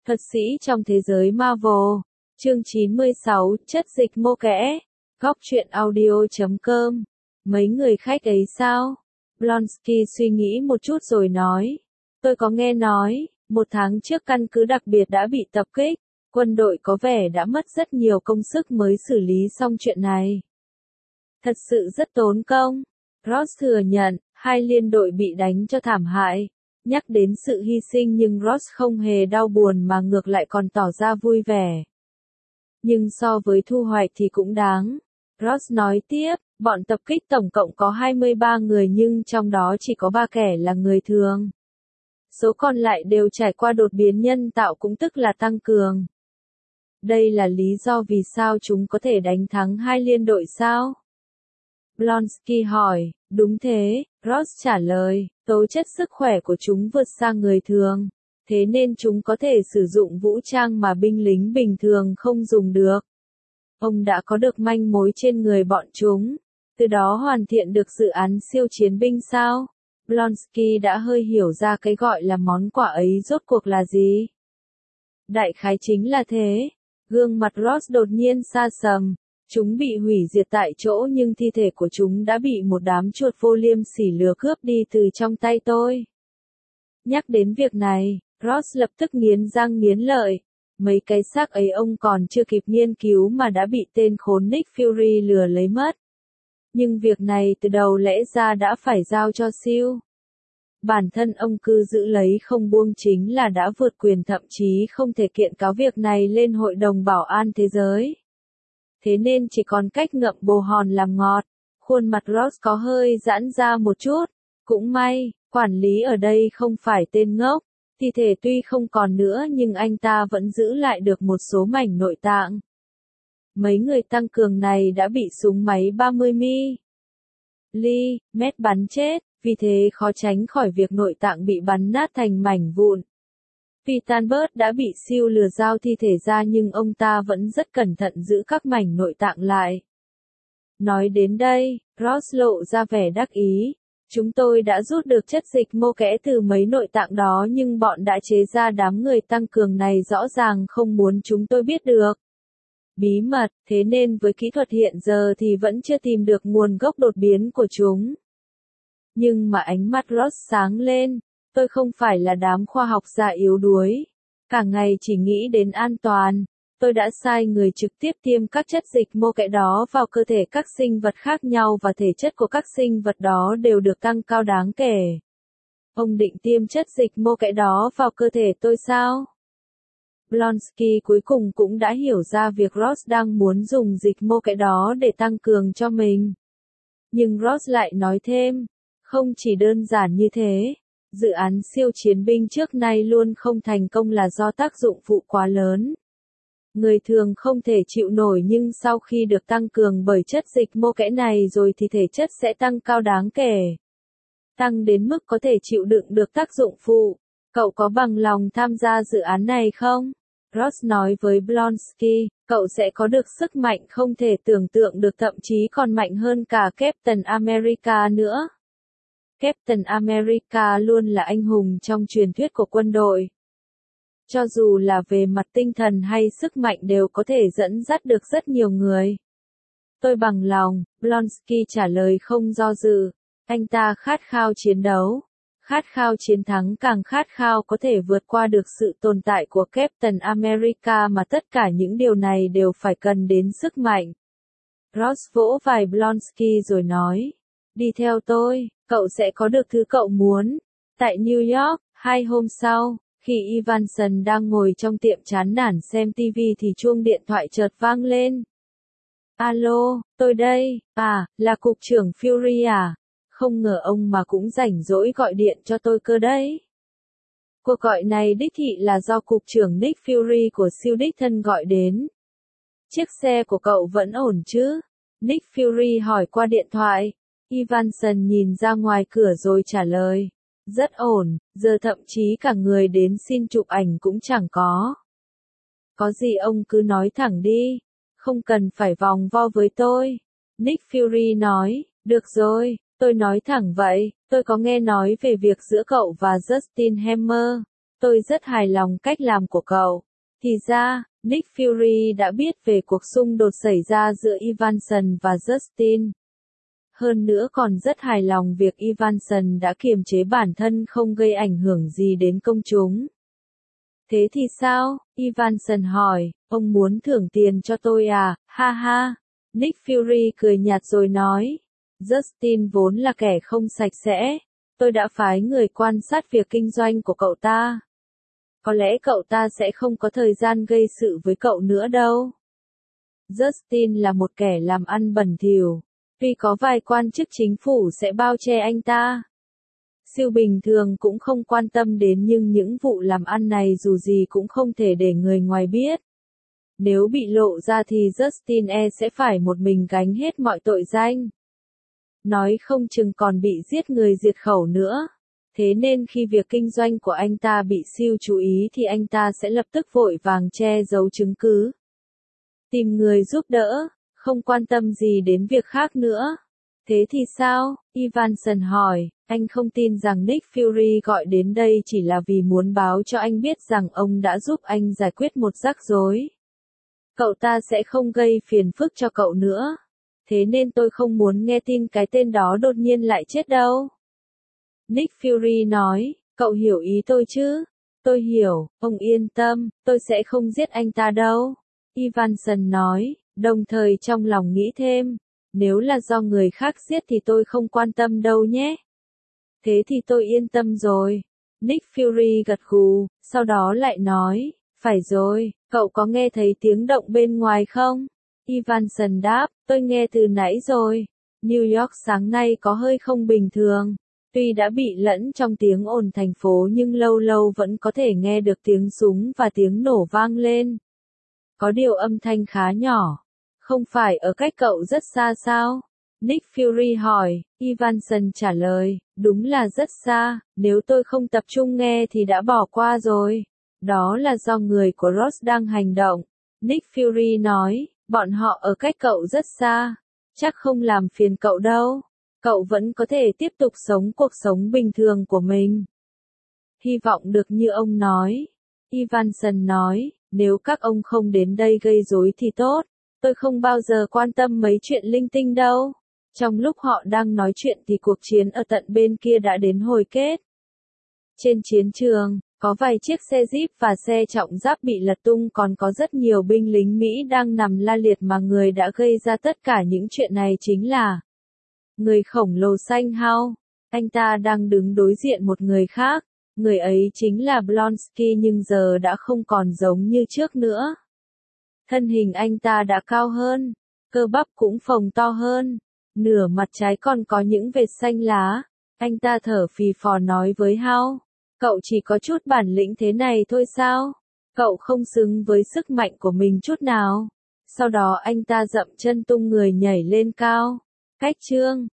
Thuật sĩ trong thế giới Marvel. Chương 96, chất dịch mô kẽ. Góc truyện audio.com. Mấy người khách ấy sao? Blonsky suy nghĩ một chút rồi nói. Tôi có nghe nói, 1 tháng trước căn cứ đặc biệt đã bị tập kích. Quân đội có vẻ đã mất rất nhiều công sức mới xử lý xong chuyện này. Thật sự rất tốn công. Ross thừa nhận, 2 liên đội bị đánh cho thảm hại. Nhắc đến sự hy sinh nhưng Ross không hề đau buồn mà ngược lại còn tỏ ra vui vẻ. Nhưng so với thu hoạch thì cũng đáng. Ross nói tiếp, bọn tập kích tổng cộng có 23 người nhưng trong đó chỉ có 3 kẻ là người thường. Số còn lại đều trải qua đột biến nhân tạo cũng tức là tăng cường. Đây là lý do vì sao chúng có thể đánh thắng 2 liên đội sao? Blonsky hỏi, đúng thế, Ross trả lời, tố chất sức khỏe của chúng vượt xa người thường, thế nên chúng có thể sử dụng vũ trang mà binh lính bình thường không dùng được. Ông đã có được manh mối trên người bọn chúng, từ đó hoàn thiện được dự án siêu chiến binh sao? Blonsky đã hơi hiểu ra cái gọi là món quà ấy rốt cuộc là gì. Đại khái chính là thế. Gương mặt Ross đột nhiên sa sầm. Chúng bị hủy diệt tại chỗ nhưng thi thể của chúng đã bị một đám chuột vô liêm sỉ lừa cướp đi từ trong tay tôi. Nhắc đến việc này, Ross lập tức nghiến răng nghiến lợi. Mấy cái xác ấy ông còn chưa kịp nghiên cứu mà đã bị tên khốn Nick Fury lừa lấy mất. Nhưng việc này từ đầu lẽ ra đã phải giao cho siêu. Bản thân ông cứ giữ lấy không buông chính là đã vượt quyền, thậm chí không thể kiện cáo việc này lên Hội đồng Bảo an Thế giới. Thế nên chỉ còn cách ngậm bồ hòn làm ngọt. Khuôn mặt Ross có hơi giãn ra một chút. Cũng may, quản lý ở đây không phải tên ngốc. Thi thể tuy không còn nữa nhưng anh ta vẫn giữ lại được một số mảnh nội tạng. Mấy người tăng cường này đã bị súng máy 30 mm bắn chết, vì thế khó tránh khỏi việc nội tạng bị bắn nát thành mảnh vụn. Pitanbert đã bị siêu lừa giao thi thể ra nhưng ông ta vẫn rất cẩn thận giữ các mảnh nội tạng lại. Nói đến đây, Ross lộ ra vẻ đắc ý. Chúng tôi đã rút được chất dịch mô kẽ từ mấy nội tạng đó nhưng bọn đã chế ra đám người tăng cường này rõ ràng không muốn chúng tôi biết được. Bí mật, thế nên với kỹ thuật hiện giờ thì vẫn chưa tìm được nguồn gốc đột biến của chúng. Nhưng mà ánh mắt Ross sáng lên. Tôi không phải là đám khoa học gia yếu đuối. Cả ngày chỉ nghĩ đến an toàn. Tôi đã sai người trực tiếp tiêm các chất dịch mô kẽ đó vào cơ thể các sinh vật khác nhau và thể chất của các sinh vật đó đều được tăng cao đáng kể. Ông định tiêm chất dịch mô kẽ đó vào cơ thể tôi sao? Blonsky cuối cùng cũng đã hiểu ra việc Ross đang muốn dùng dịch mô kẽ đó để tăng cường cho mình. Nhưng Ross lại nói thêm, không chỉ đơn giản như thế. Dự án siêu chiến binh trước nay luôn không thành công là do tác dụng phụ quá lớn. Người thường không thể chịu nổi nhưng sau khi được tăng cường bởi chất dịch mô kẽ này rồi thì thể chất sẽ tăng cao đáng kể. Tăng đến mức có thể chịu đựng được tác dụng phụ. Cậu có bằng lòng tham gia dự án này không? Ross nói với Blonsky, cậu sẽ có được sức mạnh không thể tưởng tượng được, thậm chí còn mạnh hơn cả Captain America nữa. Captain America luôn là anh hùng trong truyền thuyết của quân đội. Cho dù là về mặt tinh thần hay sức mạnh đều có thể dẫn dắt được rất nhiều người. Tôi bằng lòng, Blonsky trả lời không do dự. Anh ta khát khao chiến đấu. Khát khao chiến thắng, càng khát khao có thể vượt qua được sự tồn tại của Captain America mà tất cả những điều này đều phải cần đến sức mạnh. Ross vỗ vai Blonsky rồi nói. Đi theo tôi, cậu sẽ có được thứ cậu muốn. Tại New York, 2 hôm sau, khi Evanson đang ngồi trong tiệm chán nản xem TV thì chuông điện thoại chợt vang lên. Alo, tôi đây, là cục trưởng Fury à? Không ngờ ông mà cũng rảnh rỗi gọi điện cho tôi cơ đấy. Cuộc gọi này đích thị là do cục trưởng Nick Fury của siêu đích thân gọi đến. Chiếc xe của cậu vẫn ổn chứ? Nick Fury hỏi qua điện thoại. Evanson nhìn ra ngoài cửa rồi trả lời. Rất ổn, giờ thậm chí cả người đến xin chụp ảnh cũng chẳng có. Có gì ông cứ nói thẳng đi. Không cần phải vòng vo với tôi. Nick Fury nói, được rồi, tôi nói thẳng vậy. Tôi có nghe nói về việc giữa cậu và Justin Hammer. Tôi rất hài lòng cách làm của cậu. Thì ra, Nick Fury đã biết về cuộc xung đột xảy ra giữa Evanson và Justin. Hơn nữa còn rất hài lòng việc Evanson đã kiềm chế bản thân không gây ảnh hưởng gì đến công chúng. Thế thì sao? Evanson hỏi, ông muốn thưởng tiền cho tôi à? Ha ha. Nick Fury cười nhạt rồi nói, Justin vốn là kẻ không sạch sẽ. Tôi đã phái người quan sát việc kinh doanh của cậu ta. Có lẽ cậu ta sẽ không có thời gian gây sự với cậu nữa đâu. Justin là một kẻ làm ăn bẩn thỉu. Tuy có vài quan chức chính phủ sẽ bao che anh ta. Siêu bình thường cũng không quan tâm đến nhưng những vụ làm ăn này dù gì cũng không thể để người ngoài biết. Nếu bị lộ ra thì Justin sẽ phải một mình gánh hết mọi tội danh. Nói không chừng còn bị giết người diệt khẩu nữa. Thế nên khi việc kinh doanh của anh ta bị siêu chú ý thì anh ta sẽ lập tức vội vàng che giấu chứng cứ. Tìm người giúp đỡ, không quan tâm gì đến việc khác nữa. Thế thì sao? Evanson hỏi, anh không tin rằng Nick Fury gọi đến đây chỉ là vì muốn báo cho anh biết rằng ông đã giúp anh giải quyết một rắc rối. Cậu ta sẽ không gây phiền phức cho cậu nữa. Thế nên tôi không muốn nghe tin cái tên đó đột nhiên lại chết đâu. Nick Fury nói, cậu hiểu ý tôi chứ? Tôi hiểu, ông yên tâm, tôi sẽ không giết anh ta đâu. Evanson nói, đồng thời trong lòng nghĩ thêm, nếu là do người khác giết thì tôi không quan tâm đâu nhé. Thế thì tôi yên tâm rồi. Nick Fury gật gù, sau đó lại nói, phải rồi, cậu có nghe thấy tiếng động bên ngoài không? Evanson đáp, tôi nghe từ nãy rồi. New York sáng nay có hơi không bình thường. Tuy đã bị lẫn trong tiếng ồn thành phố nhưng lâu lâu vẫn có thể nghe được tiếng súng và tiếng nổ vang lên. Có điều âm thanh khá nhỏ. Không phải ở cách cậu rất xa sao? Nick Fury hỏi. Evanson trả lời, đúng là rất xa, nếu tôi không tập trung nghe thì đã bỏ qua rồi. Đó là do người của Ross đang hành động. Nick Fury nói, bọn họ ở cách cậu rất xa. Chắc không làm phiền cậu đâu. Cậu vẫn có thể tiếp tục sống cuộc sống bình thường của mình. Hy vọng được như ông nói. Evanson nói, nếu các ông không đến đây gây rối thì tốt. Tôi không bao giờ quan tâm mấy chuyện linh tinh đâu. Trong lúc họ đang nói chuyện thì cuộc chiến ở tận bên kia đã đến hồi kết. Trên chiến trường, có vài chiếc xe Jeep và xe trọng giáp bị lật tung, còn có rất nhiều binh lính Mỹ đang nằm la liệt, mà người đã gây ra tất cả những chuyện này chính là người khổng lồ xanh hao. Anh ta đang đứng đối diện một người khác. Người ấy chính là Blonsky, nhưng giờ đã không còn giống như trước nữa. Thân hình anh ta đã cao hơn, cơ bắp cũng phồng to hơn, nửa mặt trái còn có những vệt xanh lá. Anh ta thở phì phò nói với Hao, cậu chỉ có chút bản lĩnh thế này thôi sao? Cậu không xứng với sức mạnh của mình chút nào. Sau đó anh ta dậm chân tung người nhảy lên cao. Cách chương